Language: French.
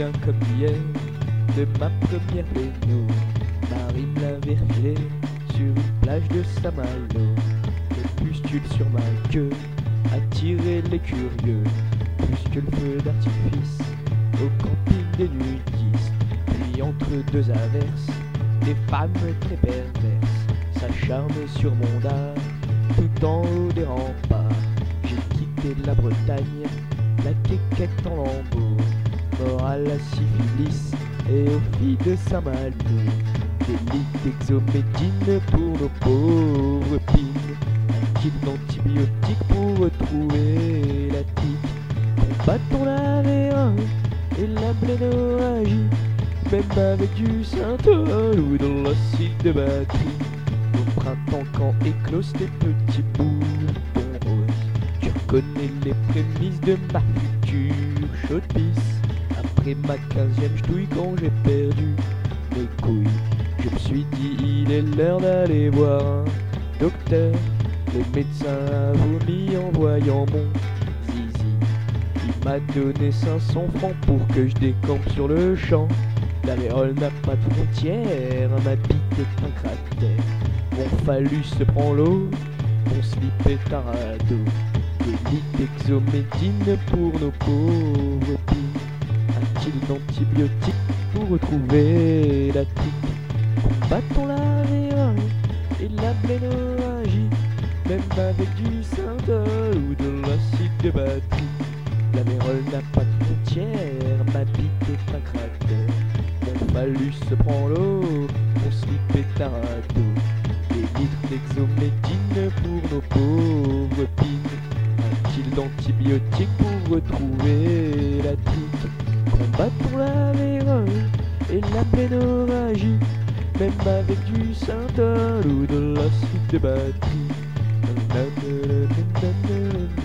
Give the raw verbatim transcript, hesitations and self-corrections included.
souviens comme hier de ma première péno. Marie me l'avait refilé sur une plage de Saint-Malo. Le pustule sur ma queue attirait les curieux, plus que le feu d'artifice au camping des nudistes. Puis entre deux averses, des femmes très perverses s'acharnent sur mon dard tout en haut des remparts. J'ai quitté la Bretagne, la quéquette en lambeaux, mort à la syphilis et aux filles de Saint-Malo. Des lits d'exomédine pour nos pauvres pines, un kit d'antibiotiques pour retrouver la tique. Combattons la vérin et la blénorragie, même avec du synthol ou de l'acide de batterie. Au printemps quand éclosent tes petits boutons roses, tu reconnais les prémices de ma future chaude pisse. Après ma quinzième j'touille quand j'ai perdu mes couilles, je me suis dit il est l'heure d'aller voir un docteur. Le médecin a vomi en voyant mon zizi. Il m'a donné cinq cents francs pour que je décampe sur le champ. La vérole n'a pas de frontières, ma bite est un cratère. Mon phallus se prend l'eau, mon slip est un radeau. Des lits d'exomédine pour nos pauvres pines, un kil d'antibiotiques pour retrouver la tique. Combattons la vérin et la blénorragie, même avec du synthol ou de l'acide de batterie. La vérole n'a pas de frontières, ma bite est un cratère. Mon phallus se prend l'eau, mon slip est un radeau. Des litres d'exomédine pour nos pauvres pines, un kil d'antibiotiques pour retrouver la tique. Combattons la vérin et la blénorragie, même avec du synthol ou de l'acide de batterie.